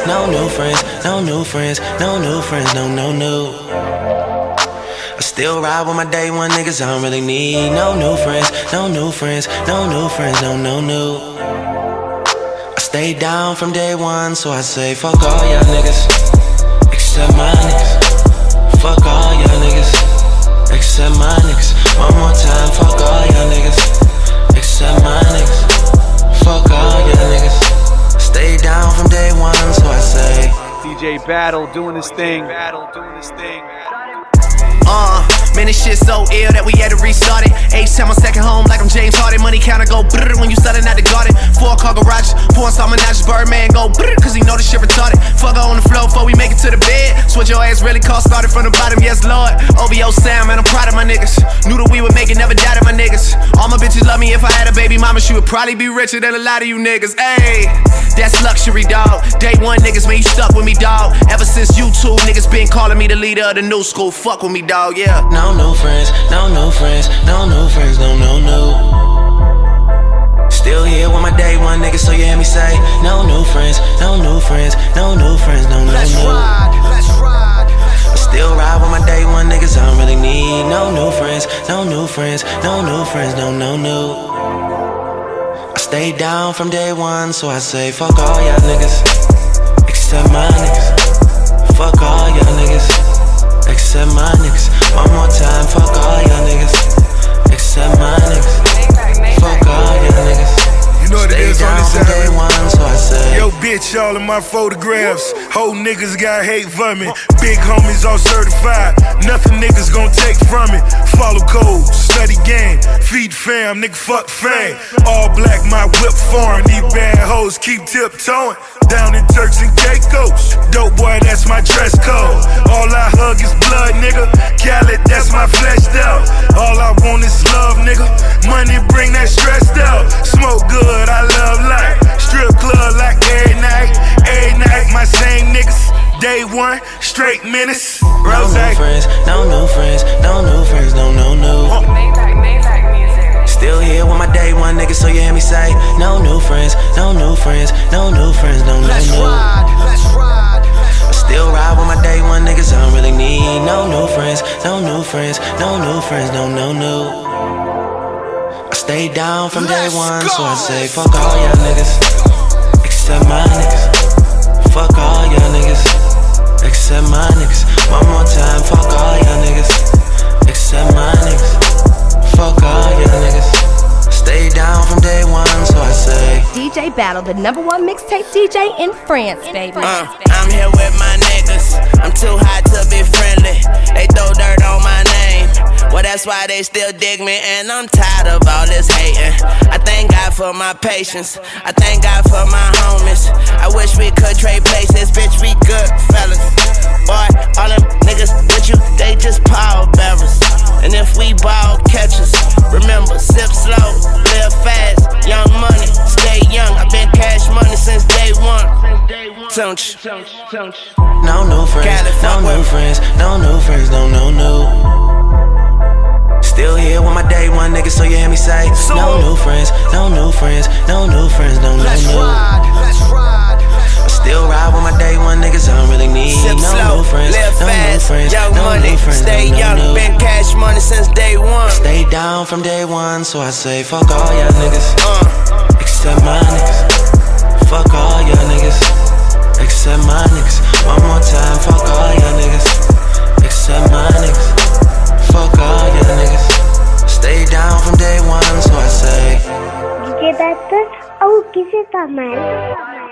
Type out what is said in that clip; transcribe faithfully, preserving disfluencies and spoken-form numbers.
no new friends, no new friends, no new friends, no, no, no. I still ride with my day one niggas, I don't really need no new friends, no new friends, no new friends, no, no, no. I stayed down from day one, so I say fuck all y'all niggas, except my niggas. Fuck all y'all niggas, except my niggas. One more time, fuck all y'all niggas, except my niggas. Fuck all y'all niggas. Stay down from day one, so I say D J Battle doing his thing. Uh, man, this shit so ill that we had to restart it. H-Town, my second home, like I'm James Harden. Money counter go brrr when you selling out the garden. Four car garages, pouring some menages. Birdman go brrr, cause he know this shit retarded. Fuck her on the floor before we make it to the bed. Switch your ass really cost, started from the bottom, yes lord. O V O Sam, man, I'm proud of my niggas. Knew that we would make it, never doubted my niggas. All my bitches love me, if I had a baby mama, she would probably be richer than a lot of you niggas. Ayy, that's luxury, dog. Day one niggas, man, you stuck with me, dog. Ever since YouTube, niggas been calling me the leader of the new school. Fuck with me, dog. Yeah. No new friends, no new friends, no new friends, no, no, no. Still here with my day one niggas, so you hear me say no new friends, no new friends, no new friends, no, no, no. Let's ride, let's ride. I still ride with my day one niggas, I don't really need no new friends, no new friends, no new friends, no, no, no. I stayed down from day one, so I say fuck all y'all niggas, except my niggas. Fuck all y'all niggas, except my niggas. One more time, fuck all y'all niggas, except my niggas. Fuck all y'all niggas. You know what it is on this side. Day one, so I say, yo, bitch, all of my photographs. Whole niggas got hate for me. Big homies all certified. Nothing niggas gon' take from it. Follow codes, study game, feed fam, nigga fuck fame. All black, my whip foreign. These bad hoes keep tiptoeing. Down in Turks and Caicos. Dope boy, that's my dress code. All I hug is blood, nigga. Khaled, that's my fleshed out. All I want is love, nigga. Money bring that stressed out. Smoke good, I love life. Strip club like every night. Every night, my same niggas. Day one, straight menace. no new friends, no new friends, no new friends, no, no, no. Still here with my day one niggas, so you hear me say no new friends, no new friends, no new friends, no, no, Let's no. ride, let's ride. I still ride with my day one niggas, I don't really need no new friends, no new friends, no new friends, no, no, no. I stayed down from day one, so I say fuck all y'all niggas, except my niggas. Fuck all y'all niggas, except my niggas. One more time, fuck all y'all niggas, except my niggas. Fuck all y'all niggas. Stay down from day one, so I say D J Battle, the number one mixtape D J in France, baby. Uh, I'm here with my niggas. I'm too hot to be friendly. They throw dirt on my name. Well, that's why they still dig me, and I'm tired of all this hating. I thank God for my patience. I thank God for my homies. I wish we could trade places, bitch, we good fellas. Boy, all them niggas with you, they just pall bearers. And if we ball catchers, remember, sip slow, live fast, young money, stay young. I've been cash money since day one. Don't you? no new friends, no new friends, no new friends, no, no, no. Still here with my day one niggas, so you hear me say no new friends, no new friends, no new friends, no, no, no. Let's ride, let's ride. I still ride with my day one niggas, I don't really need Sip no slow, new friends, live no fast, new friends, young no money, new friends, stay no, no, young, no. been cash money since day one. Stay down from day one, so I say fuck all y'all niggas, Uh, except my niggas. Fuck all y'all niggas, except my niggas. One more time, fuck all y'all niggas, except my niggas. Fuck all y'all niggas. Stay down from day one, so I say D J Battle, oh, que c'est pas mal.